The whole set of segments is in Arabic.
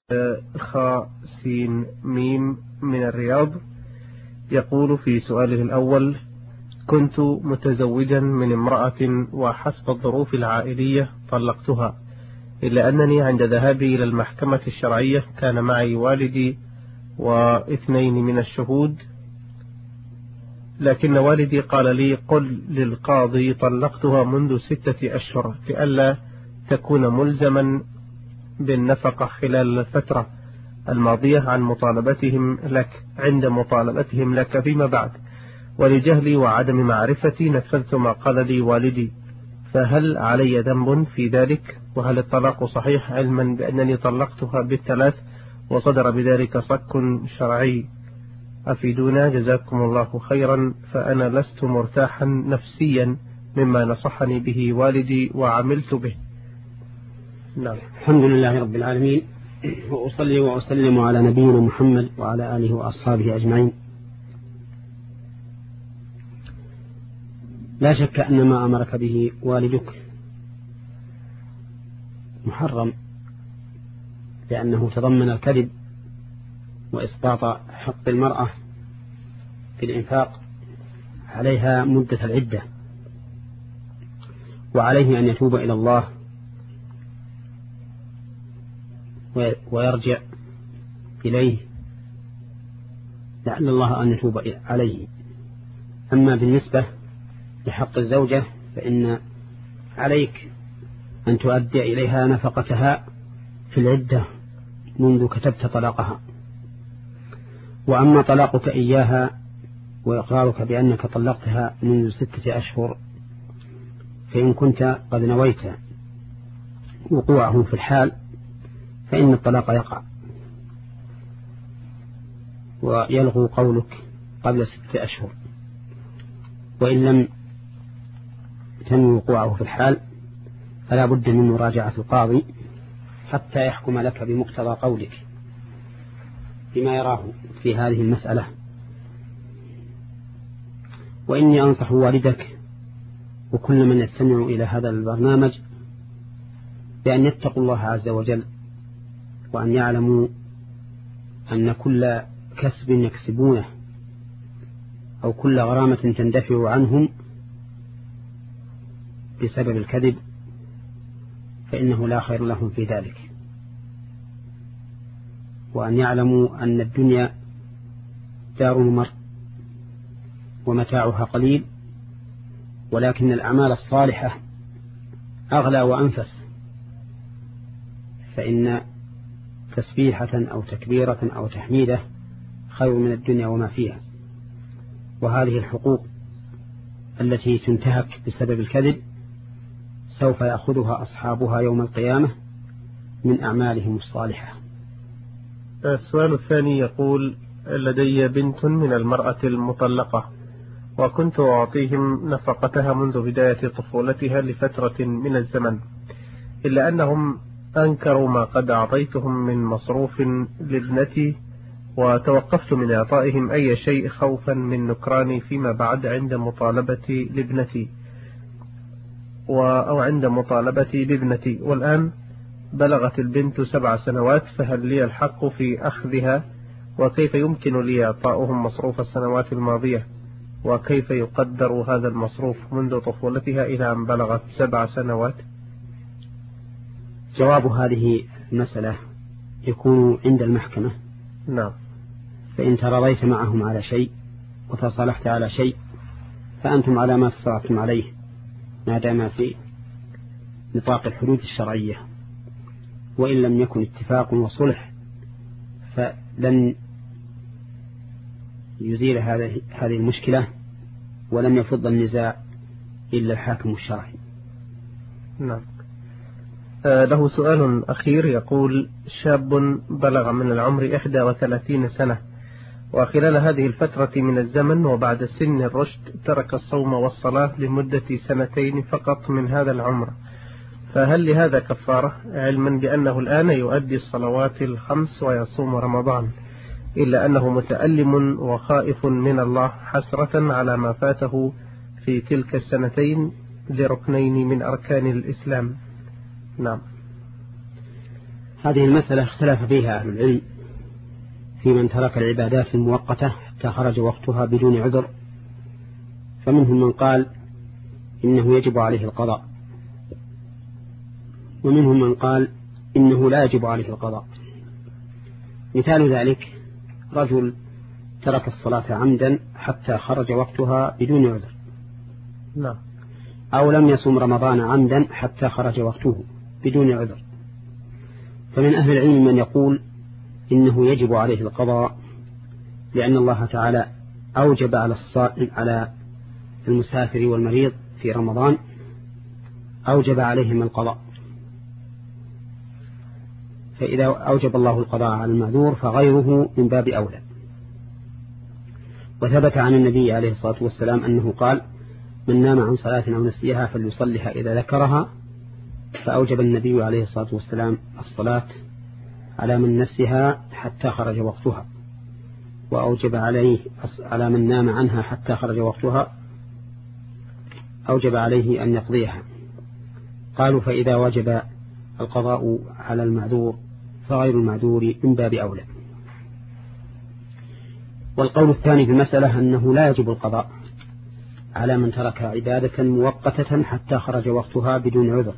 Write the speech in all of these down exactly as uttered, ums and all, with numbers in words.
خاء سين ميم من الرياض يقول في سؤاله الأول: كنت متزوجا من امرأة وحسب الظروف العائلية طلقتها، إلا أنني عند ذهابي إلى المحكمة الشرعية كان معي والدي واثنين من الشهود، لكن والدي قال لي: قل للقاضي طلقتها منذ ستة أشهر لئلا تكون ملزما بالنفقة خلال الفترة الماضية عن مطالبتهم لك عند مطالبتهم لك فيما بعد، ولجهلي وعدم معرفتي نفذت ما قال لي والدي، فهل علي ذنب في ذلك؟ وهل الطلاق صحيح علما بأنني طلقتها بالثلاث وصدر بذلك صك شرعي؟ أفيدونا جزاكم الله خيرا، فأنا لست مرتاحا نفسيا مما نصحني به والدي وعملت به. نعم. الحمد لله رب العالمين، وأصلي وأسلم على نبينا محمد وعلى آله وأصحابه أجمعين. لا شك أن ما أمرك به والدك محرم، لأنه تضمن الكذب وإسقاط حق المرأة في الإنفاق عليها مدة العدة، وعليه أن يتوب إلى الله ويرجع إليه لعل الله أن يتوب عليه. أما بالنسبة لحق الزوجة فإن عليك أن تؤدي إليها نفقتها في العدة منذ كتبت طلاقها. وأما طلاقك إياها وإقرارك بأنك طلقتها منذ ستة أشهر، فإن كنت قد نويت وقوعه في الحال فإن الطلاق يقع ويلغو قولك قبل ستة أشهر. وإن لم تنوي وقوعه في الحال فلا بد من مراجعة القاضي حتى يحكم لك بمقتضى قولك بما يراه في هذه المسألة. وإني أنصح والدك وكل من يستمع إلى هذا البرنامج بأن يتقوا الله عز وجل، وأن يعلموا أن كل كسب يكسبونه أو كل غرامة تندفع عنهم بسبب الكذب فإنه لا خير لهم في ذلك، وأن يعلموا أن الدنيا دار ممر ومتاعها قليل، ولكن الأعمال الصالحة أغلى وأنفس، فإن تسبيحة أو تكبيرة أو تحميدة خير من الدنيا وما فيها. وهذه الحقوق التي تنتهك بسبب الكذب سوف يأخذها أصحابها يوم القيامة من أعمالهم الصالحة. السؤال الثاني يقول: لدي بنت من المرأة المطلقة، وكنت أعطيهم نفقتها منذ بداية طفولتها لفترة من الزمن، إلا أنهم أنكروا ما قد أعطيتهم من مصروف لابنتي، وتوقفت من إعطائهم أي شيء خوفا من نكراني فيما بعد عند مطالبتي لابنتي أو عند مطالبتي بابنتي. والآن بلغت البنت سبع سنوات، فهل لي الحق في أخذها؟ وكيف يمكن لي إعطاؤهم مصروف السنوات الماضية؟ وكيف يقدر هذا المصروف منذ طفولتها إلى أن بلغت سبع سنوات؟ جواب هذه المسألة يكون عند المحكمة. نعم. فإن تراضيت معهم على شيء وتصالحت على شيء فأنتم على ما تصالحتم عليه ما دام في نطاق الحدود الشرعية. وإن لم يكن اتفاق وصلح فلن يزيل هذه هذه المشكلة ولم يفض النزاع إلا الحاكم الشرعي. نعم. آه له سؤال أخير يقول: شاب بلغ من العمر إحدى وثلاثين سنة، وخلال هذه الفترة من الزمن وبعد سن الرشد ترك الصوم والصلاة لمدة سنتين فقط من هذا العمر، فهل لهذا كفارة، علما بأنه الآن يؤدي الصلوات الخمس ويصوم رمضان، إلا أنه متألم وخائف من الله حسرة على ما فاته في تلك هذه المسألة اختلف فيها أهل العلم في من ترك العبادات المؤقتة حتى خرج وقتها بدون عذر، فمنهم من قال إنه يجب عليه القضاء، ومنهم من قال إنه لا يجب عليه القضاء. مثال ذلك رجل ترك الصلاة عمدا حتى خرج وقتها بدون عذر، لا. أو لم يصم رمضان عمدا حتى خرج وقته بدون عذر، فمن أهل العلم من يقول إنه يجب عليه القضاء، لأن الله تعالى أوجب على الصائم على المسافر والمريض في رمضان أوجب عليهم القضاء، فإذا أوجب الله القضاء على المعذور فغيره من باب أولى. وثبت عن النبي عليه الصلاة والسلام أنه قال: من نام عن صلاة أو نسيها فليصلها إذا ذكرها، فأوجب النبي عليه الصلاة والسلام الصلاة على من نسيها حتى خرج وقتها، وأوجب عليه على من نام عنها حتى خرج وقتها أوجب عليه أن يقضيها. قالوا: فإذا وجب القضاء على المعذور فغير المعذور من باب أولى. والقول الثاني في المسألة أنه لا يجب القضاء على من ترك عبادة مؤقتة حتى خرج وقتها بدون عذر،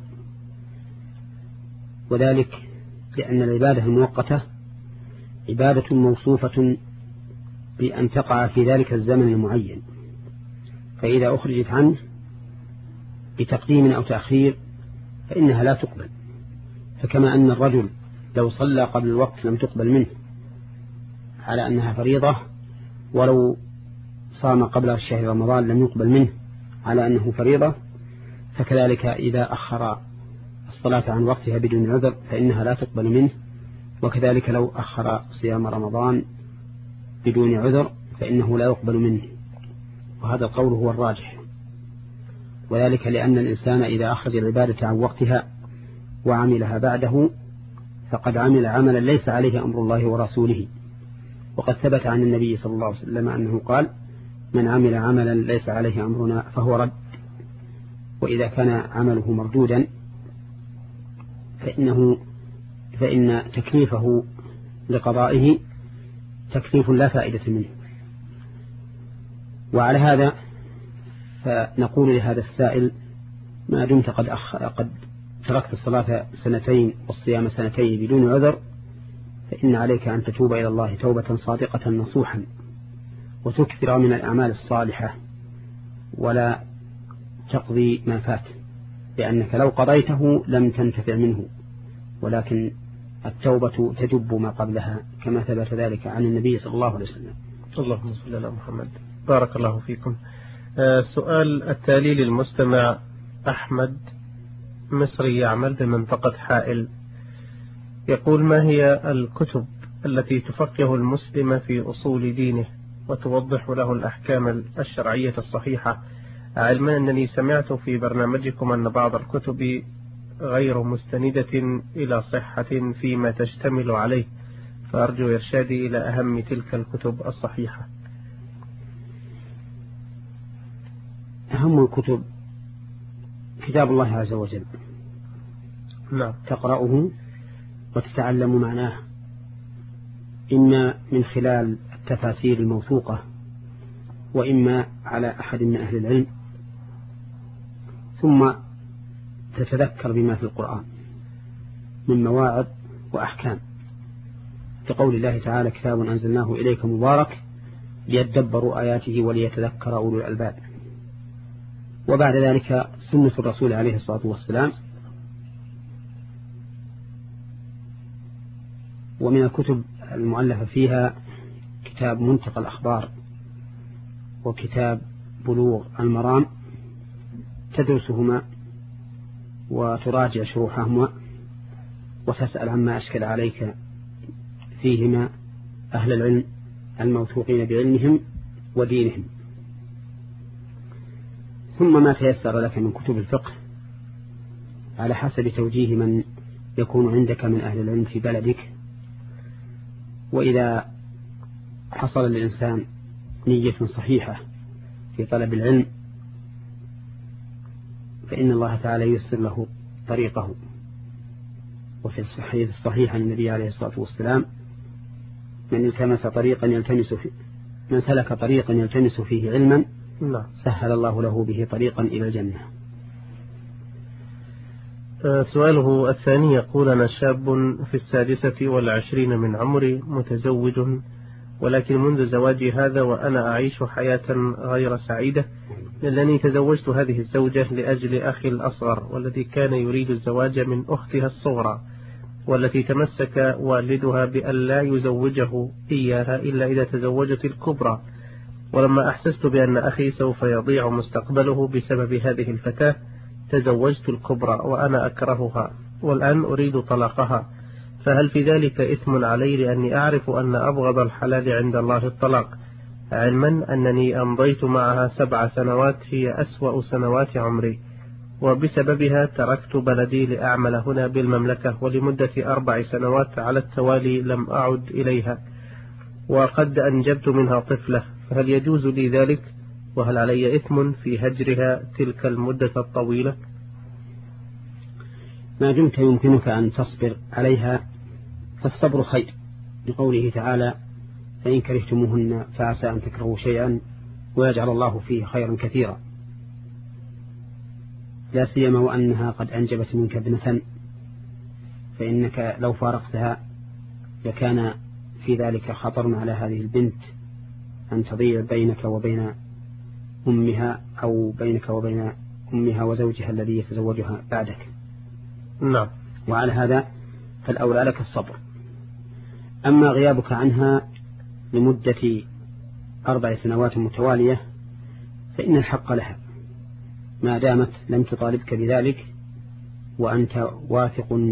وذلك لأن العبادة المؤقتة عبادة موصوفة بأن تقع في ذلك الزمن المعين، فإذا أخرجت عنه بتقديم أو تأخير فإنها لا تقبل. فكما أن الرجل لو صلى قبل الوقت لم تقبل منه على أنها فريضة، ولو صام قبل شهر رمضان لم يقبل منه على أنه فريضة، فكذلك إذا أخر الصلاة عن وقتها بدون عذر فإنها لا تقبل منه، وكذلك لو أخر صيام رمضان بدون عذر فإنه لا يقبل منه. وهذا القول هو الراجح، وذلك لأن الإنسان إذا أخرج العبادة عن وقتها وعملها بعده فقد عمل عملا ليس عليه أمر الله ورسوله. وقد ثبت عن النبي صلى الله عليه وسلم أنه قال: من عمل عملا ليس عليه أمرنا فهو رد. وإذا كان عمله مردودا فإنه فإن تكليفه لقضائه تكليف لا فائدة منه. وعلى هذا فنقول لهذا السائل: ما دمت قد, أخ... قد تركت الصلاة سنتين والصيام سنتين بدون عذر، فإن عليك أن تتوب إلى الله توبة صادقة نصوحا، وتكثر من الأعمال الصالحة، ولا تقضي ما فات، لأنك لو قضيته لم تنتفع منه، ولكن التوبة تجب ما قبلها، كما ثبت ذلك عن النبي صلى الله عليه وسلم. اللهم صل على محمد. بارك الله فيكم. السؤال التالي للمستمع أحمد، مصري يعمل بمنطقة حائل، يقول: ما هي الكتب التي تفقه المسلم في أصول دينه وتوضح له الأحكام الشرعية الصحيحة، علما أنني سمعت في برنامجكم أن بعض الكتب غير مستندة إلى صحة فيما تشتمل عليه، فأرجو إرشادي إلى أهم تلك الكتب الصحيحة. أهم الكتب كتاب الله عز وجل، نعم، تقرأه وتتعلم معناه، إما من خلال التفاسير الموثوقة وإما على أحد من أهل العلم، ثم تتذكر بما في القرآن من مواعظ وأحكام، كقول الله تعالى: كتاب أنزلناه إليك مبارك ليدبروا آياته وليتذكر أولو الألباب. وبعد ذلك سنة الرسول عليه الصلاة والسلام. ومن الكتب المؤلفة فيها كتاب منتقى الأخبار وكتاب بلوغ المرام، تدرسهما وتراجع شروحهما وتسأل عما أشكل عليك فيهما أهل العلم الموثوقين بعلمهم ودينهم. ثم ما تيسر لك من كتب الفقه على حسب توجيه من يكون عندك من أهل العلم في بلدك. وإذا حصل للإنسان نية صحيحة في طلب العلم فإن الله تعالى ييسر له طريقه. وفي الصحيح الصحيح عن النبي عليه الصلاة والسلام: من التمس طريقا يلتمس فيه من سلك طريقا يلتمس فيه علما سهل الله له به طريقا إلى الجنة. سؤاله الثاني يقول: أنا شاب في السادسة والعشرين من عمري متزوج، ولكن منذ زواجي هذا وأنا أعيش حياة غير سعيدة، لأنني تزوجت هذه الزوجة لأجل أخي الأصغر والذي كان يريد الزواج من أختها الصغرى، والتي تمسك والدها بأن لا يزوجه إياها إلا إذا تزوجت الكبرى. ولما أحسست بأن أخي سوف يضيع مستقبله بسبب هذه الفتاة تزوجت الكبرى وأنا أكرهها، والآن أريد طلاقها، فهل في ذلك إثم علي لأني أعرف أن أبغض الحلال عند الله الطلاق، علما أنني أمضيت معها سبع سنوات هي أسوأ سنوات عمري، وبسببها تركت بلدي لأعمل هنا بالمملكة ولمدة أربع سنوات على التوالي لم أعد إليها، وقد أنجبت منها طفلة، فهل يجوز لي ذلك؟ وهل علي إثم في هجرها تلك المدة الطويلة؟ ما دمت يمكنك أن تصبر عليها فالصبر خير، لقوله تعالى: فإن كرهتموهن فعسى أن تكرهوا شيئا ويجعل الله فيه خيرا كثيرا، لا سيما وأنها قد أنجبت منك ابنة، فإنك لو فارقتها لكان في ذلك خطر على هذه البنت أن تضيع بينك وبين أمها أو بينك وبين أمها وزوجها الذي يتزوجها بعدك. نعم. وعلى هذا فالأولى لك الصبر. أما غيابك عنها لمدة أربع سنوات متوالية فإن الحق لها ما دامت لم تطالبك بذلك وأنت واثق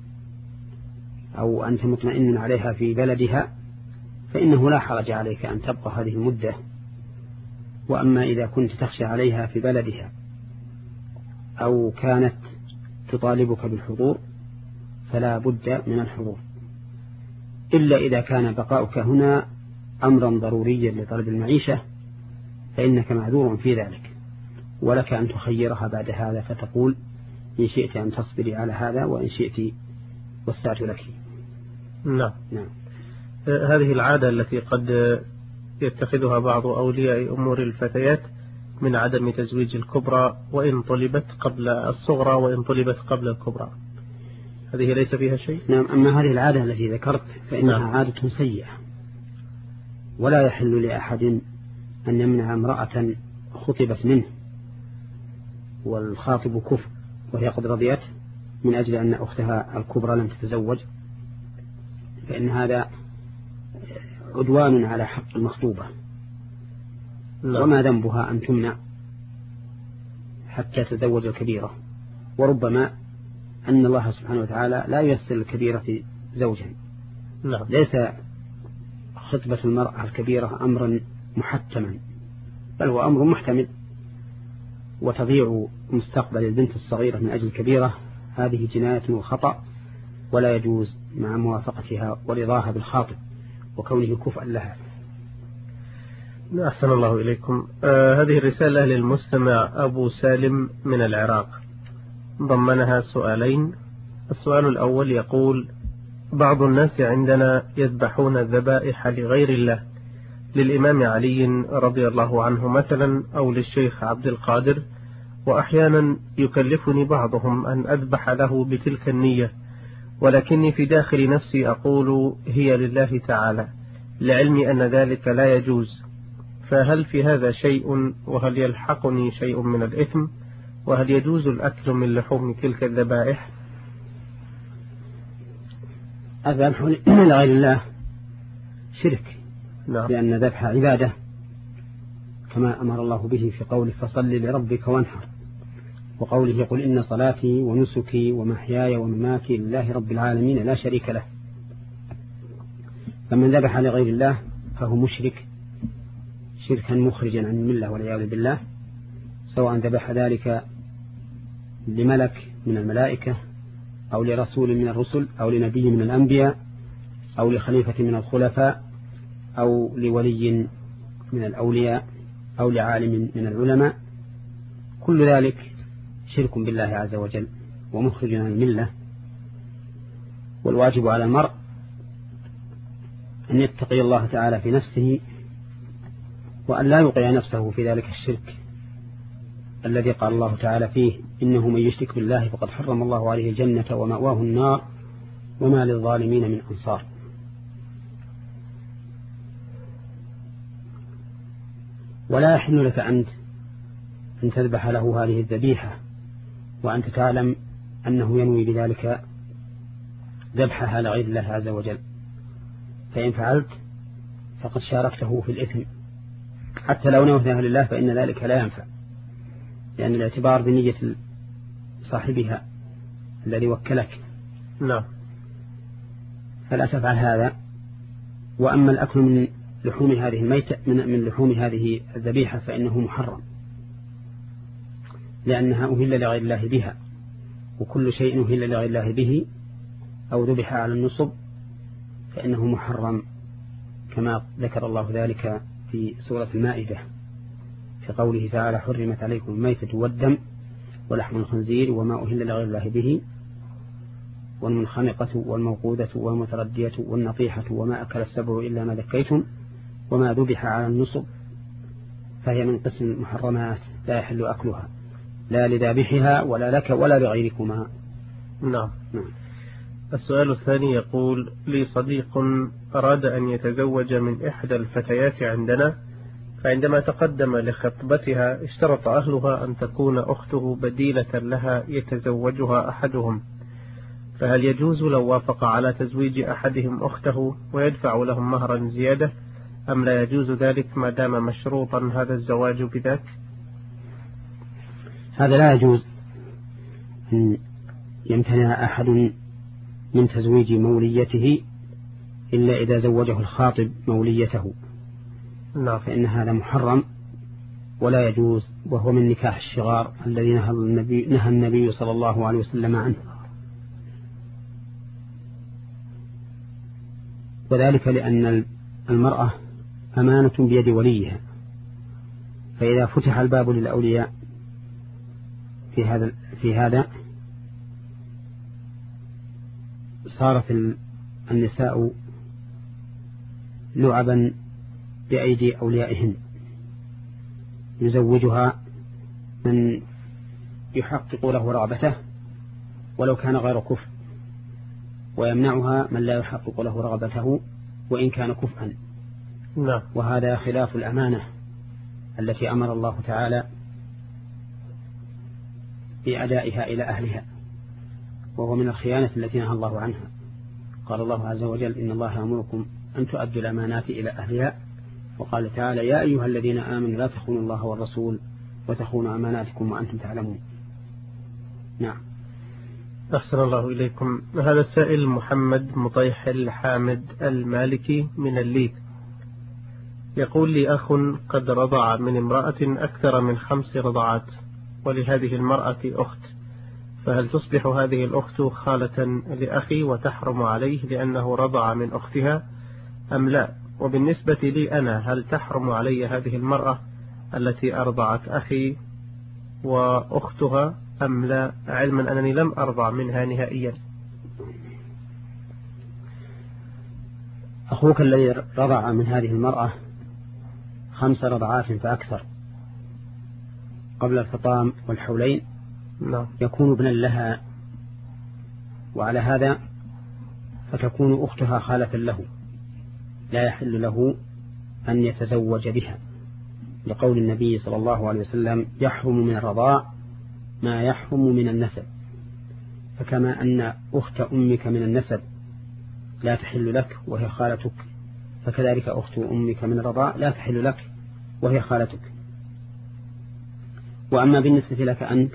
أو أنت مطمئن عليها في بلدها، فإنه لا حرج عليك أن تبقى هذه المدة. وأما إذا كنت تخشى عليها في بلدها أو كانت تطالبك بالحضور فلا بد من الحضور، إلا إذا كان بقاؤك هنا أمرا ضروريا لطلب المعيشة فإنك معذور في ذلك، ولك أن تخيرها بعد هذا فتقول: إن شئت أن تصبري على هذا وإن شئت وسعت لك. نعم. نعم. هذه العادة التي قد يتخذها بعض أولياء أمور الفتيات من عدم تزويج الكبرى وإن طلبت قبل الصغرى وإن طلبت قبل الكبرى، هذه ليس فيها شيء؟ نعم. أما هذه العادة التي ذكرت فإنها نعم. عادة سيئة، ولا يحل لأحد أن يمنع امرأة خطبت منه والخاطب كفر وهي قد رضيت من أجل أن أختها الكبرى لم تتزوج، فإن هذا عدوان على حق المخطوبة. لا. وما ذنبها أن تمنع حتى تتزوج الكبيرة، وربما أن الله سبحانه وتعالى لا ييسر الكبيرة زوجا. لا. ليس خطبة المرأة الكبيرة أمرا محتما، بل هو أمر محتمل، وتضيع مستقبل البنت الصغيرة من أجل الكبيرة هذه جناية وخطأ، ولا يجوز مع موافقتها ورضاها بالخاطب وكونه كفءا لها. أحسن الله إليكم. آه هذه الرسالة للمستمع أبو سالم من العراق ضمنها سؤالين. السؤال الأول يقول: بعض الناس عندنا يذبحون الذبائح لغير الله، للإمام علي رضي الله عنه مثلا أو للشيخ عبد القادر، وأحيانا يكلفني بعضهم أن أذبح له بتلك النية، ولكني في داخل نفسي أقول هي لله تعالى، لعلمي أن ذلك لا يجوز، فهل في هذا شيء؟ وهل يلحقني شيء من الإثم؟ وهل يجوز الأكل من لحوم تلك الذبائح؟ الذبح لغير الله شرك. نعم. لأن ذبح عبادة كما أمر الله به في قوله: فصل لربك وانحر، وقوله: قل إن صلاتي ونسكي ومحياي ومماتي لله رب العالمين لا شريك له. فمن ذبح لغير الله فهو مشرك شركا مخرجا عن الملة والعياذ بالله، سواء ذبح ذلك لملك من الملائكة أو لرسول من الرسل أو لنبي من الأنبياء أو لخليفة من الخلفاء أو لولي من الأولياء أو لعالم من العلماء، كل ذلك شرك بالله عز وجل ومخرج عن الملة. والواجب على المرء أن يتقي الله تعالى في نفسه وأن لا يوقع نفسه في ذلك الشرك الذي قال الله تعالى فيه إنه من يشرك بالله فقد حرم الله عليه الجنة ومأواه النار وما للظالمين من أنصار. ولا يحل لك أنت أن تذبح له هذه الذبيحة وأنت تعلم أنه ينوي بذلك ذبحها لغير الله عز وجل، فإن فعلت فقد شاركته في الإثم حتى لو نويتها لله فإن ذلك لا ينفع، لأن الاعتبار بنية صاحبها الذي وكلك. نعم. فلا تفعل هذا. وأما الأكل من لحوم هذه الميتة من لحوم هذه الذبيحة فإنه محرم، لأنها أهل لغير الله بها، وكل شيء أهل لغير الله به أو ذبح على النصب فإنه محرم، كما ذكر الله ذلك في سورة المائدة في قوله تعالى حرمت عليكم الميتة والدم ولحم الخنزير وما أهل لغير الله به والمنخنقة والموقوذة والمتردية والنطيحة وما أكل السبع إلا ما ذكيتم وما ذبح على النصب فهي من قسم المحرمات لا يحل أكلها لا لذابحها ولا لك ولا لغيركما. نعم. نعم. السؤال الثاني يقول لي صديق أراد أن يتزوج من إحدى الفتيات عندنا، فعندما تقدم لخطبتها اشترط أهلها أن تكون أخته بديلة لها يتزوجها أحدهم، فهل يجوز لو وافق على تزويج أحدهم أخته ويدفع لهم مهرا زيادة، أم لا يجوز ذلك ما دام مشروطا هذا الزواج بذاك؟ هذا لا يجوز أن يمتنع أحد من تزويج موليته إلا إذا زوجه الخاطب موليته. لا. فإن هذا محرم ولا يجوز، وهو من نكاح الشغار الذي نهى النبي, نهى النبي صلى الله عليه وسلم عنه، وذلك لأن المرأة أمانة بيد وليها، فإذا فتح الباب للأولياء في هذا في هذا صارت النساء لعبا بأيدي أوليائهن، يزوجها من يحقق له رغبته ولو كان غير كفء، ويمنعها من لا يحقق له رغبته وإن كان كفءا. لا. وهذا خلاف الأمانة التي أمر الله تعالى بأدائها إلى أهلها، وهو من الخيانة التي نهى الله عنها. قال الله عز وجل إن الله يأمركم أن تؤدوا الأمانات إلى أهلها، وقال تعالى يا أيها الذين آمنوا لا تخونوا الله والرسول وتخونوا أماناتكم وأنتم تعلمون. نعم. أحسن الله إليكم. هذا السائل محمد مطيح الحامد المالكي من الليث يقول لي أخ قد رضع من امرأة أكثر من خمس رضعات، ولهذه المرأة أخت، فهل تصبح هذه الأخت خالة لأخي وتحرم عليه لأنه رضع من أختها أم لا؟ وبالنسبة لي أنا هل تحرم علي هذه المرأة التي أرضعت أخي وأختها أم لا، علما أنني لم أرضع منها نهائيا؟ أخوك الذي رضع من هذه المرأة خمس رضعات فأكثر قبل الفطام والحولين لا. يكون ابنا لها، وعلى هذا فتكون أختها خالة له، لا يحل له أن يتزوج بها، لقول النبي صلى الله عليه وسلم يحرم من الرضاع ما يحرم من النسب، فكما أن أخت أمك من النسب لا تحل لك وهي خالتك، فكذلك أخت أمك من الرضاع لا تحل لك وهي خالتك. وأما بالنسبة لك أنت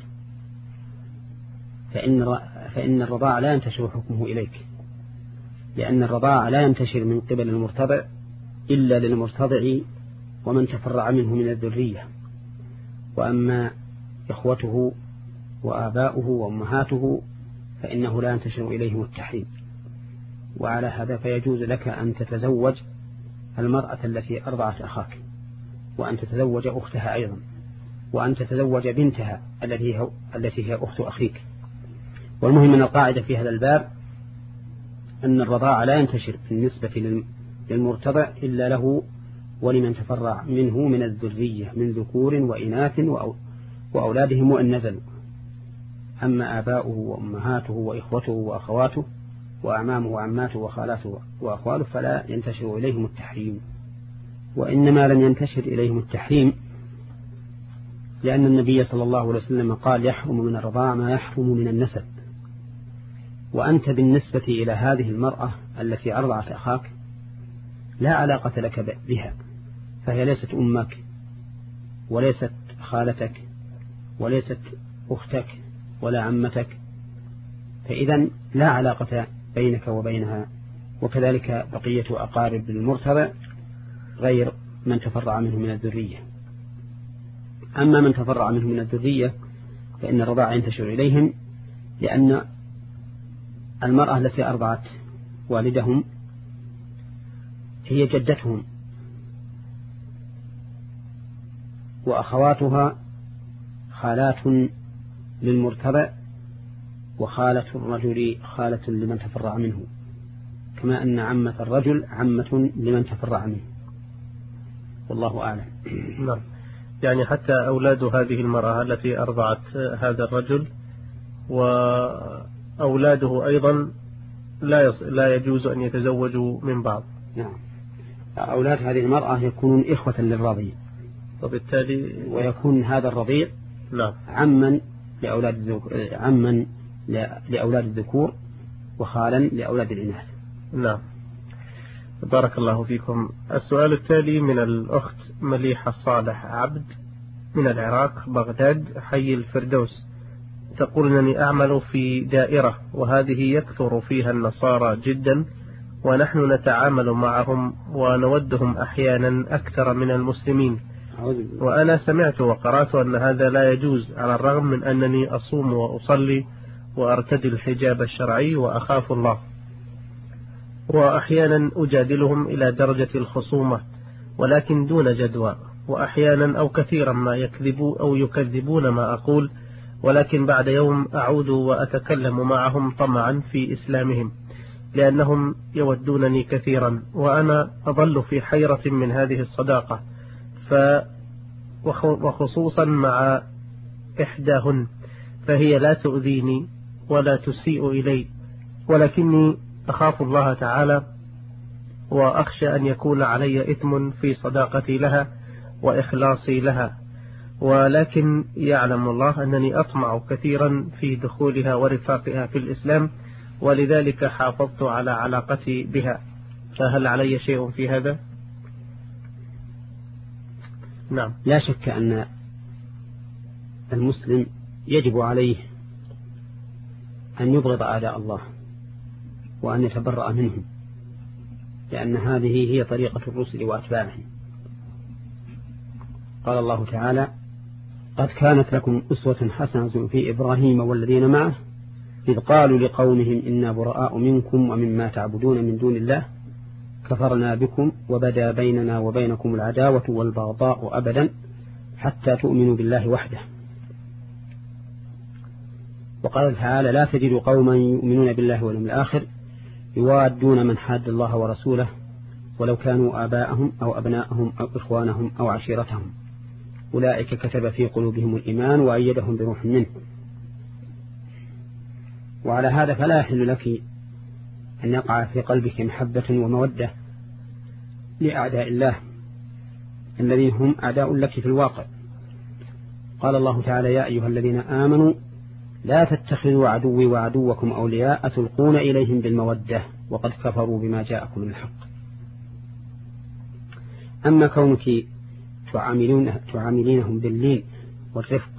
فإن فإن الرضاع لا ينتشر حكمه إليك، لأن الرضاع لا ينتشر من قبل المرتضع إلا للمرتضع ومن تفرع منه من الذرية، وأما إخوته وآباؤه وأمهاته فإنه لا ينتشر إليهم التحريم. وعلى هذا فيجوز لك أن تتزوج المرأة التي أرضعت أخاك، وأن تتزوج أختها أيضا، وأن تتزوج بنتها التي التي هي أخت أخيك. والمهم أن القاعدة في هذا الباب أن الرضاع لا ينتشر بالنسبة للمرتضع إلا له ولمن تفرع منه من الذرية من ذكور وإناث وأولادهم وإن نزلوا. أما آباؤه وأمهاته وإخوته وأخواته وأعمامه وعماته وخالاته وأخواله فلا ينتشر إليهم التحريم. وإنما لم ينتشر إليهم التحريم لأن النبي صلى الله عليه وسلم قال يحرم من الرضاع ما يحرم من النسب. وأنت بالنسبة إلى هذه المرأة التي أرضعت أخاك لا علاقة لك بها، فهي ليست أمك وليست خالتك وليست أختك ولا عمتك، فإذا لا علاقة بينك وبينها. وكذلك بقية أقارب المرتضع غير من تفرع منه من الذرية. أما من تفرع منه من الذرية فإن الرضاع ينتشر إليهم، لأن المرأة التي أرضعت والدهم هي جدتهم، وأخواتها خالات للمرتضع، وخالة الرجل خالة لمن تفرع منه، كما أن عمة الرجل عمة لمن تفرع منه. والله أعلم. نعم، يعني حتى أولاد هذه المرأة التي أرضعت هذا الرجل وأولاده أيضا لا لا يجوز أن يتزوجوا من بعض. نعم، أولاد هذه المرأة يكونون إخوة للرضيع، وبالتالي ويكون هذا الرضيع نعم عما لأولاد عما لأولاد الذكور وخالا لأولاد الإناث. نعم، بارك الله فيكم. السؤال التالي من الأخت مليحة صالح عبد من العراق بغداد حي الفردوس، تقول أنني أعمل في دائرة وهذه يكثر فيها النصارى جدا، ونحن نتعامل معهم ونودهم أحيانا أكثر من المسلمين، وأنا سمعت وقرأت أن هذا لا يجوز على الرغم من أنني أصوم وأصلي وأرتدي الحجاب الشرعي وأخاف الله، وأحيانا أجادلهم إلى درجة الخصومة ولكن دون جدوى، وأحيانا أو كثيرا ما يكذبوا أو يكذبون ما أقول، ولكن بعد يوم أعود وأتكلم معهم طمعا في إسلامهم لأنهم يودونني كثيرا، وأنا أظل في حيرة من هذه الصداقة، ف وخصوصا مع إحداهن، فهي لا تؤذيني ولا تسيء إلي، ولكني أخاف الله تعالى وأخشى أن يكون علي إثم في صداقتي لها وإخلاصي لها، ولكن يعلم الله أنني أطمع كثيرا في دخولها ورفاقها في الإسلام، ولذلك حافظت على علاقتي بها، فهل علي شيء في هذا؟ نعم، لا شك أن المسلم يجب عليه أن يبغض أعداء الله وأن يتبرأ منهم، لأن هذه هي طريقة الرسل وأتباعهم. قال الله تعالى: قد كانت لكم أسوة حسنة في إبراهيم والذين معه إذ قالوا لقومهم إنا براء منكم ومما تعبدون من دون الله كفرنا بكم وبدا بيننا وبينكم العداوة والبغضاء أبدا حتى تؤمنوا بالله وحده. وقال تعالى: لا تجد قوما يؤمنون بالله واليوم الآخر يوادون من حاد الله ورسوله ولو كانوا آباءهم أو أبناءهم أو إخوانهم أو عشيرتهم أولئك كتب في قلوبهم الإيمان وأيدهم بروح منه. وعلى هذا فلا يحل لك أن يقع في قلبك محبة ومودة لأعداء الله الذين هم أعداء لك في الواقع. قال الله تعالى: يا أيها الذين آمنوا لا تتخذوا عدوي وعدوكم أولياء تلقون إليهم بالمودة وقد كفروا بما جاءكم من الحق. أما كونك تعاملون تعاملينهم باللين والرفق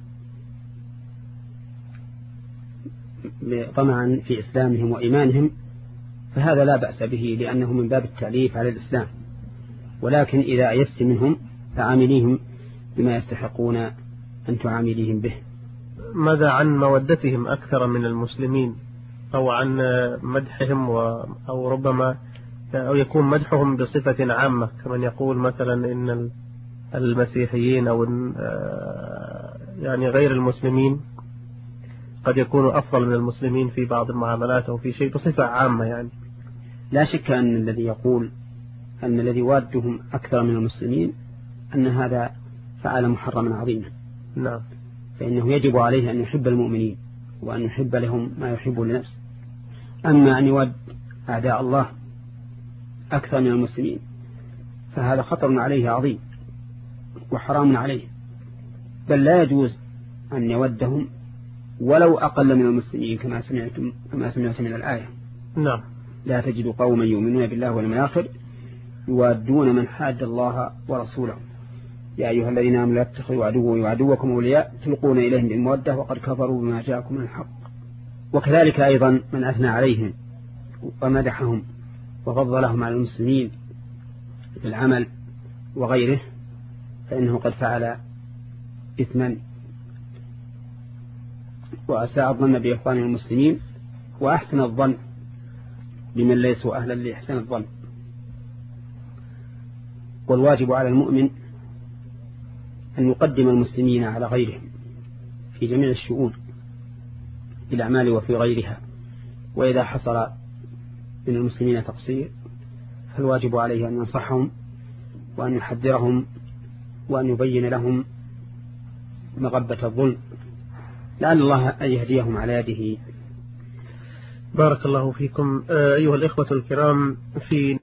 طمعا في إسلامهم وإيمانهم فهذا لا بأس به، لأنه من باب التعليف على الإسلام، ولكن إذا أيست منهم فعامليهم بما يستحقون أن تعامليهم به. ماذا عن مودتهم أكثر من المسلمين، أو عن مدحهم و... أو ربما أو يكون مدحهم بصفة عامة كمن يقول مثلا إن المسيحيين أو يعني غير المسلمين قد يكونوا أفضل من المسلمين في بعض المعاملات أو في شيء بصفة عامة يعني. لا شك أن الذي يقول أن الذي وادهم أكثر من المسلمين أن هذا فعل محرما عظيما. نعم. فإنه يجب عليه أن يحب المؤمنين وأن يحب لهم ما يحب لنفسه. أما أن يود أعداء الله أكثر من المسلمين فهذا خطر عليه عظيم وحرام عليه، بل لا يجوز أن يودهم ولو أقل من المسلمين كما سمعتم كما سمعت من الآية. نعم. لا تجد قوما يؤمنون بالله واليوم الآخر يوادون من حاد الله ورسوله يا أيها الذين آمنوا لا تتخذوا عدوي وعدوكم أولياء تلقون إليهم بالمودة وقد كفروا بما جاءكم من الحق. وكذلك أيضا من أثنى عليهم ومدحهم وفضلهم على المسلمين بالعمل وغيره فإنه قد فعل إثما وأساء الظن بإخوان المسلمين وأحسن الظن بمن ليسوا أهلا لإحسان الظن. والواجب على المؤمن أن يقدم المسلمين على غيرهم في جميع الشؤون في الأعمال وفي غيرها، وإذا حصل من المسلمين تقصير فالواجب عليه أن ينصحهم وأن يحذرهم وأن يبين لهم مغبة الظلم لعل الله أن يهديهم على يده. بارك الله فيكم. أيها الإخوة الكرام، في